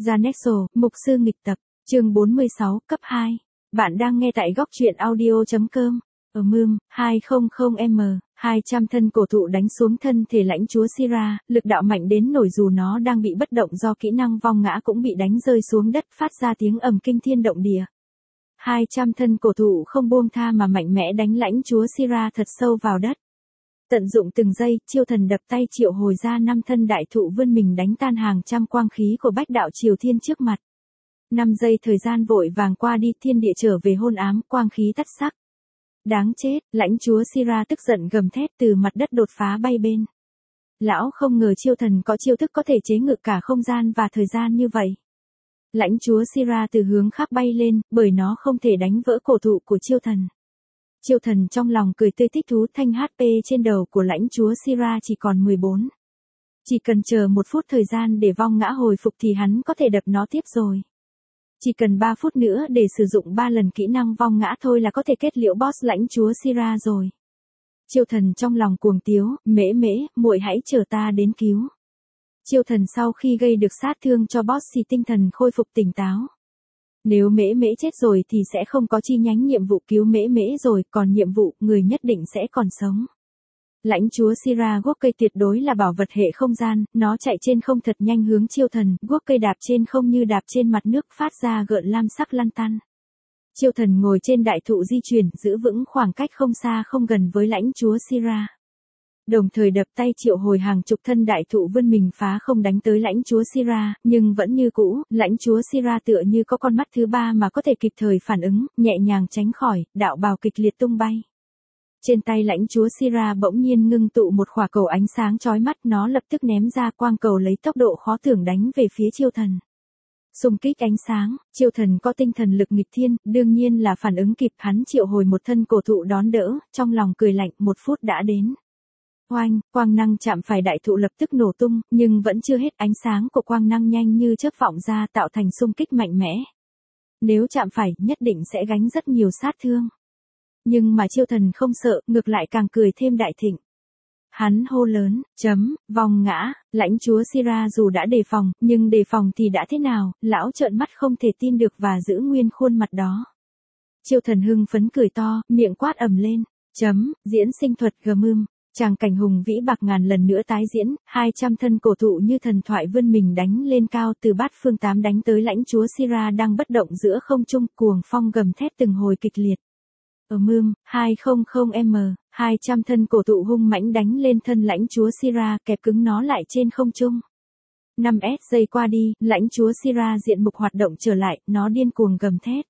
Janesso, Mục sư nghịch tập, chương 46, cấp 2. Bạn đang nghe tại góc truyện audio.com. Ở mương, 200M, 200 thân cổ thụ đánh xuống thân thể lãnh chúa Sira, lực đạo mạnh đến nổi dù nó đang bị bất động do kỹ năng vong ngã cũng bị đánh rơi xuống đất phát ra tiếng ầm kinh thiên động địa. 200 thân cổ thụ không buông tha mà mạnh mẽ đánh lãnh chúa Sira thật sâu vào đất. Tận dụng từng giây, chiêu thần đập tay triệu hồi ra 5 thân đại thụ vươn mình đánh tan hàng trăm quang khí của bách đạo triều thiên trước mặt. 5 giây thời gian vội vàng qua đi, thiên địa trở về hôn ám, quang khí tắt sắc. Đáng chết, lãnh chúa Sira tức giận gầm thét từ mặt đất đột phá bay bên. Lão không ngờ chiêu thần có chiêu thức có thể chế ngự cả không gian và thời gian như vậy. Lãnh chúa Sira từ hướng khác bay lên, bởi nó không thể đánh vỡ cổ thụ của chiêu thần. Chiêu thần trong lòng cười tươi thích thú, thanh HP trên đầu của lãnh chúa Sira chỉ còn 14. Chỉ cần chờ 1 phút thời gian để vong ngã hồi phục thì hắn có thể đập nó tiếp rồi. Chỉ cần 3 phút nữa để sử dụng 3 lần kỹ năng vong ngã thôi là có thể kết liễu boss lãnh chúa Sira rồi. Chiêu thần trong lòng cuồng tiếu, mễ, muội hãy chờ ta đến cứu. Chiêu thần sau khi gây được sát thương cho boss thì tinh thần khôi phục tỉnh táo. Nếu mễ chết rồi thì sẽ không có chi nhánh nhiệm vụ cứu mễ rồi, còn nhiệm vụ người nhất định sẽ còn sống. Lãnh chúa Sira guốc cây tuyệt đối là bảo vật hệ không gian, nó chạy trên không thật nhanh hướng chiêu thần, guốc cây đạp trên không như đạp trên mặt nước phát ra gợn lam sắc lăn tăn. Chiêu thần ngồi trên đại thụ di chuyển, giữ vững khoảng cách không xa không gần với lãnh chúa Sira. Đồng thời đập tay triệu hồi hàng chục thân đại thụ vươn mình phá không đánh tới lãnh chúa Sira, nhưng vẫn như cũ, lãnh chúa Sira tựa như có con mắt thứ ba mà có thể kịp thời phản ứng, nhẹ nhàng tránh khỏi, đạo bào kịch liệt tung bay. Trên tay lãnh chúa Sira bỗng nhiên ngưng tụ một quả cầu ánh sáng chói mắt, nó lập tức ném ra quang cầu lấy tốc độ khó tưởng đánh về phía chiêu thần. Xung kích ánh sáng, chiêu thần có tinh thần lực nghịch thiên, đương nhiên là phản ứng kịp, hắn triệu hồi một thân cổ thụ đón đỡ, trong lòng cười lạnh, 1 phút đã đến. Oanh, quang năng chạm phải đại thụ lập tức nổ tung, nhưng vẫn chưa hết, ánh sáng của quang năng nhanh như chớp vọng ra tạo thành xung kích mạnh mẽ. Nếu chạm phải, nhất định sẽ gánh rất nhiều sát thương. Nhưng mà chiêu thần không sợ, ngược lại càng cười thêm đại thịnh. Hắn hô lớn, vong ngã, lãnh chúa Sira dù đã đề phòng, nhưng đề phòng thì đã thế nào, lão trợn mắt không thể tin được và giữ nguyên khuôn mặt đó. Chiêu thần hưng phấn cười to, miệng quát ầm lên, diễn sinh thuật gầm. Tràng cảnh hùng vĩ bạc ngàn lần nữa tái diễn, 200 thân cổ thụ như thần thoại vươn mình đánh lên cao từ bát phương 8 đánh tới lãnh chúa Sira đang bất động giữa không trung, cuồng phong gầm thét từng hồi kịch liệt. Ở mương, 200M, 200 thân cổ thụ hung mãnh đánh lên thân lãnh chúa Sira, kẹp cứng nó lại trên không trung. 5S giây qua đi, lãnh chúa Sira diện mục hoạt động trở lại, nó điên cuồng gầm thét.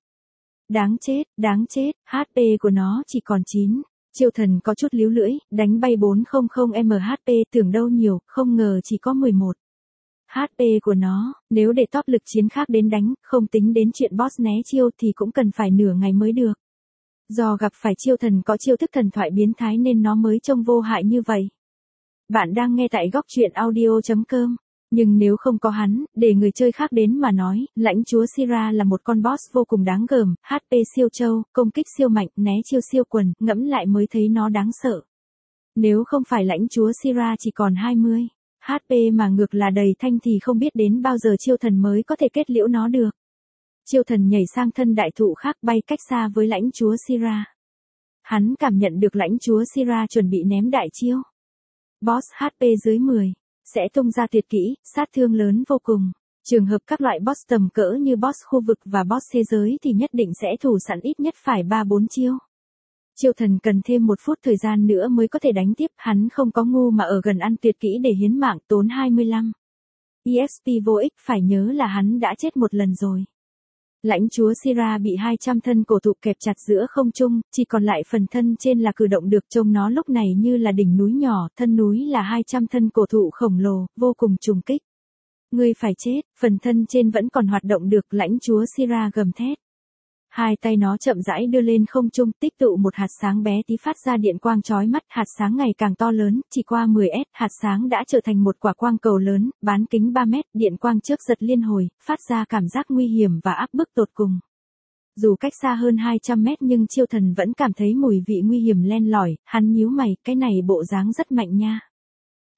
Đáng chết, HP của nó chỉ còn 9. Chiêu thần có chút líu lưỡi, đánh bay 400M HP, tưởng đâu nhiều, không ngờ chỉ có 11. HP của nó, nếu để top lực chiến khác đến đánh, không tính đến chuyện boss né chiêu thì cũng cần phải nửa ngày mới được. Do gặp phải chiêu thần có chiêu thức thần thoại biến thái nên nó mới trông vô hại như vậy. Bạn đang nghe tại góc truyện audio.com. Nhưng nếu không có hắn, để người chơi khác đến mà nói, lãnh chúa Sira là một con boss vô cùng đáng gờm, HP siêu trâu, công kích siêu mạnh, né chiêu siêu quần, ngẫm lại mới thấy nó đáng sợ. Nếu không phải lãnh chúa Sira chỉ còn 20 HP mà ngược là đầy thanh thì không biết đến bao giờ chiêu thần mới có thể kết liễu nó được. Chiêu thần nhảy sang thân đại thụ khác bay cách xa với lãnh chúa Sira. Hắn cảm nhận được lãnh chúa Sira chuẩn bị ném đại chiêu. Boss HP dưới 10. Sẽ tung ra tuyệt kỹ, sát thương lớn vô cùng. Trường hợp các loại boss tầm cỡ như boss khu vực và boss thế giới thì nhất định sẽ thủ sẵn ít nhất phải 3-4 chiêu. Chiêu thần cần thêm 1 phút thời gian nữa mới có thể đánh tiếp, hắn không có ngu mà ở gần ăn tuyệt kỹ để hiến mạng, tốn 25. EXP vô ích, phải nhớ là hắn đã chết 1 lần rồi. Lãnh chúa Sira bị 200 thân cổ thụ kẹp chặt giữa không trung, chỉ còn lại phần thân trên là cử động được, trông nó lúc này như là đỉnh núi nhỏ, thân núi là 200 thân cổ thụ khổng lồ, vô cùng trùng kích. Ngươi phải chết, phần thân trên vẫn còn hoạt động được, lãnh chúa Sira gầm thét. 2 tay nó chậm rãi đưa lên không trung, tích tụ một hạt sáng bé tí phát ra điện quang chói mắt, hạt sáng ngày càng to lớn, chỉ qua 10S, hạt sáng đã trở thành một quả quang cầu lớn, bán kính 3 mét, điện quang chớp giật liên hồi, phát ra cảm giác nguy hiểm và áp bức tột cùng. Dù cách xa hơn 200 mét nhưng chiêu thần vẫn cảm thấy mùi vị nguy hiểm len lỏi, hắn nhíu mày, cái này bộ dáng rất mạnh nha.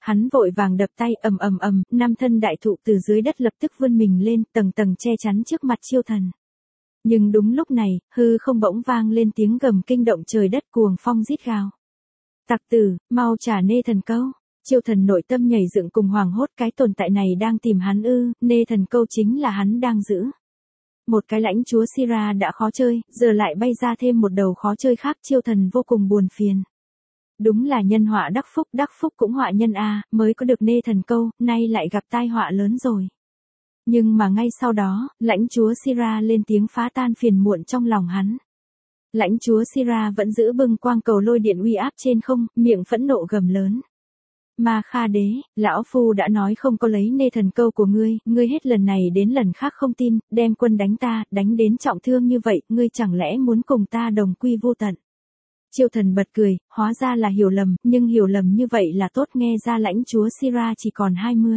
Hắn vội vàng đập tay ầm ầm ầm, 5 thân đại thụ từ dưới đất lập tức vươn mình lên, tầng tầng che chắn trước mặt Chiêu Thần. Nhưng đúng lúc này, hư không bỗng vang lên tiếng gầm kinh động trời đất, cuồng phong rít gào. Tặc tử, mau trả Nê Thần Câu. Chiêu Thần nội tâm nhảy dựng cùng hoảng hốt, cái tồn tại này đang tìm hắn ư? Nê Thần Câu chính là hắn đang giữ. Một cái lãnh chúa Sira đã khó chơi, giờ lại bay ra thêm một đầu khó chơi khác. Chiêu Thần vô cùng buồn phiền. Đúng là nhân họa đắc phúc cũng họa nhân a, mới có được Nê Thần Câu, nay lại gặp tai họa lớn rồi. Nhưng mà ngay sau đó, lãnh chúa Sira lên tiếng phá tan phiền muộn trong lòng hắn. Lãnh chúa Sira vẫn giữ bưng quang cầu lôi điện uy áp trên không, miệng phẫn nộ gầm lớn. Ma Kha Đế, lão phu đã nói không có lấy Nê Thần Câu của ngươi hết lần này đến lần khác không tin, đem quân đánh ta, đánh đến trọng thương như vậy, ngươi chẳng lẽ muốn cùng ta đồng quy vô tận. Chiêu Thần bật cười, hóa ra là hiểu lầm, nhưng hiểu lầm như vậy là tốt, nghe ra lãnh chúa Sira chỉ còn 20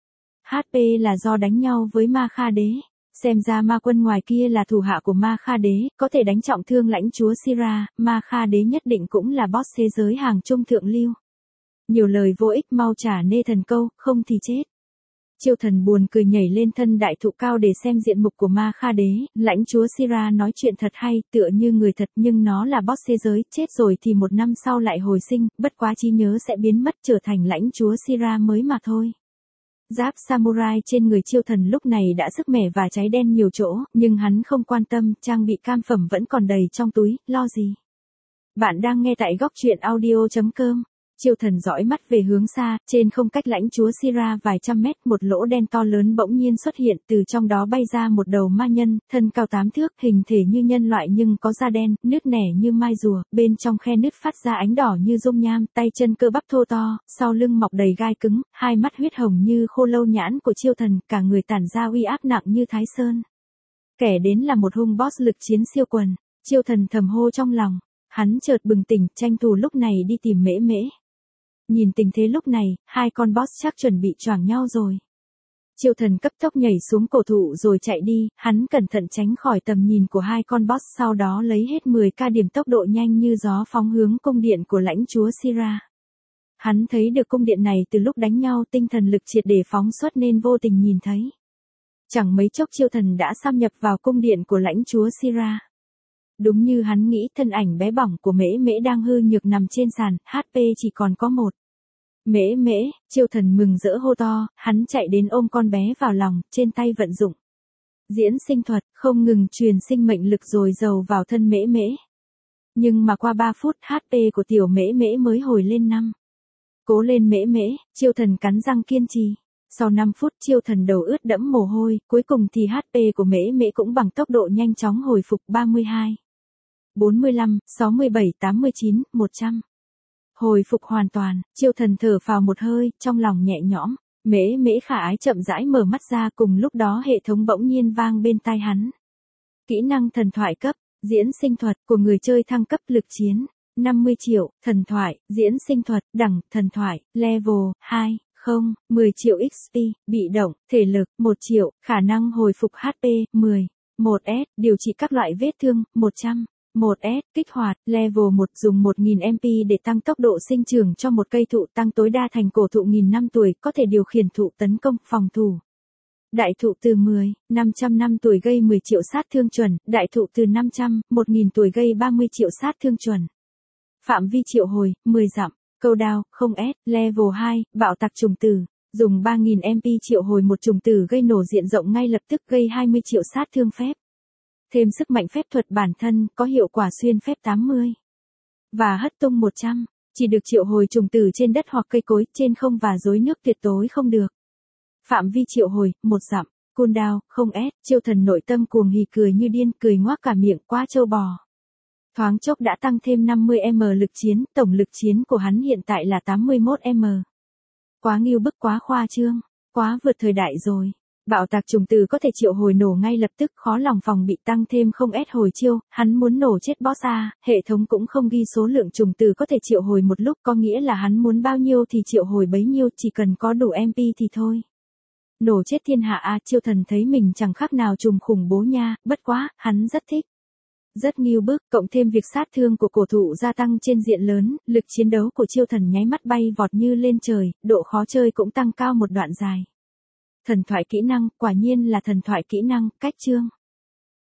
HP là do đánh nhau với Ma Kha Đế. Xem ra ma quân ngoài kia là thủ hạ của Ma Kha Đế, có thể đánh trọng thương lãnh chúa Sira, Ma Kha Đế nhất định cũng là boss thế giới hàng trung thượng lưu. Nhiều lời vô ích, mau trả Nê Thần Câu, không thì chết. Chiêu Thần buồn cười nhảy lên thân đại thụ cao để xem diện mục của Ma Kha Đế, lãnh chúa Sira nói chuyện thật hay, tựa như người thật, nhưng nó là boss thế giới, chết rồi thì 1 năm sau lại hồi sinh, bất quá trí nhớ sẽ biến mất, trở thành lãnh chúa Sira mới mà thôi. Giáp samurai trên người Chiêu Thần lúc này đã sức mẻ và cháy đen nhiều chỗ, nhưng hắn không quan tâm, trang bị cam phẩm vẫn còn đầy trong túi, lo gì. Bạn đang nghe tại góc truyện audio.com. Chiêu Thần dõi mắt về hướng xa, trên không cách lãnh chúa Sira vài trăm mét, một lỗ đen to lớn bỗng nhiên xuất hiện, từ trong đó bay ra một đầu ma nhân, thân cao 8 thước, hình thể như nhân loại nhưng có da đen, nứt nẻ như mai rùa, bên trong khe nứt phát ra ánh đỏ như dung nham, tay chân cơ bắp thô to, sau lưng mọc đầy gai cứng, hai mắt huyết hồng như khô lâu nhãn của Chiêu Thần, cả người tản ra uy áp nặng như Thái Sơn. Kẻ đến là một hung boss lực chiến siêu quần. Chiêu Thần thầm hô trong lòng, hắn chợt bừng tỉnh, tranh thủ lúc này đi tìm Mễ Mễ. Nhìn tình thế lúc này, hai con boss chắc chuẩn bị choảng nhau rồi. Chiêu Thần cấp tốc nhảy xuống cổ thụ rồi chạy đi, hắn cẩn thận tránh khỏi tầm nhìn của hai con boss, sau đó lấy hết 10k điểm tốc độ nhanh như gió phóng hướng cung điện của lãnh chúa Sira. Hắn thấy được cung điện này từ lúc đánh nhau, tinh thần lực triệt để phóng xuất nên vô tình nhìn thấy. Chẳng mấy chốc Chiêu Thần đã xâm nhập vào cung điện của lãnh chúa Sira. Đúng như hắn nghĩ, thân ảnh bé bỏng của Mễ Mễ đang hư nhược nằm trên sàn, HP chỉ còn có 1. Mễ Mễ, Chiêu Thần mừng rỡ hô to, hắn chạy đến ôm con bé vào lòng, trên tay vận dụng diễn sinh thuật, không ngừng truyền sinh mệnh lực dồi dào vào thân Mễ Mễ. Nhưng mà qua 3 phút, HP của tiểu Mễ Mễ mới hồi lên 5. Cố lên Mễ Mễ, Chiêu Thần cắn răng kiên trì. Sau 5 phút Chiêu Thần đầu ướt đẫm mồ hôi, cuối cùng thì HP của Mễ Mễ cũng bằng tốc độ nhanh chóng hồi phục 32. 45, 67, 89, 100. Hồi phục hoàn toàn, Chiêu Thần thở phào một hơi, trong lòng nhẹ nhõm. Mễ Mễ khả ái chậm rãi mở mắt ra, cùng lúc đó hệ thống bỗng nhiên vang bên tai hắn. Kỹ năng thần thoại cấp, diễn sinh thuật của người chơi thăng cấp lực chiến. 50 triệu, thần thoại, diễn sinh thuật, đẳng, thần thoại, level, 2, 0, 10 triệu XP, bị động, thể lực, 1 triệu, khả năng hồi phục HP, 10. 1S, điều trị các loại vết thương, 100. 1S, kích hoạt, level 1 dùng 1000 MP để tăng tốc độ sinh trưởng cho một cây thụ, tăng tối đa thành cổ thụ 1000 năm tuổi, có thể điều khiển thụ tấn công, phòng thủ. Đại thụ từ 10, 500 năm tuổi gây 10 triệu sát thương chuẩn, đại thụ từ 500, 1000 tuổi gây 30 triệu sát thương chuẩn. Phạm vi triệu hồi, 10 dặm, câu đao, 0S, level 2, bạo tạc trùng tử. Dùng 3000 MP triệu hồi một trùng tử gây nổ diện rộng ngay lập tức, gây 20 triệu sát thương phép. Thêm sức mạnh phép thuật bản thân, có hiệu quả xuyên phép 80. Và hất tung 100. Chỉ được triệu hồi trùng tử trên đất hoặc cây cối, trên không và rối nước tuyệt đối không được. Phạm vi triệu hồi, 1 dặm. Cooldown, 0S. Chiêu Thần nội tâm cuồng hỉ cười như điên, cười ngoác cả miệng, quá trâu bò. Thoáng chốc đã tăng thêm 50m lực chiến, tổng lực chiến của hắn hiện tại là 81m. Quá ngưu bức, quá khoa trương, quá vượt thời đại rồi. Bạo tạc trùng tử có thể triệu hồi nổ ngay lập tức, khó lòng phòng bị, tăng thêm 0S hồi chiêu, hắn muốn nổ chết boss a, hệ thống cũng không ghi số lượng trùng tử có thể triệu hồi một lúc, có nghĩa là hắn muốn bao nhiêu thì triệu hồi bấy nhiêu, chỉ cần có đủ MP thì thôi. Nổ chết thiên hạ a, Chiêu Thần thấy mình chẳng khác nào trùng khủng bố nha, bất quá, hắn rất thích. Rất nghiêu bức, cộng thêm việc sát thương của cổ thụ gia tăng trên diện lớn, lực chiến đấu của chiêu thần nháy mắt bay vọt như lên trời, độ khó chơi cũng tăng cao một đoạn dài. Thần thoại kỹ năng, quả nhiên là thần thoại kỹ năng, cách chương.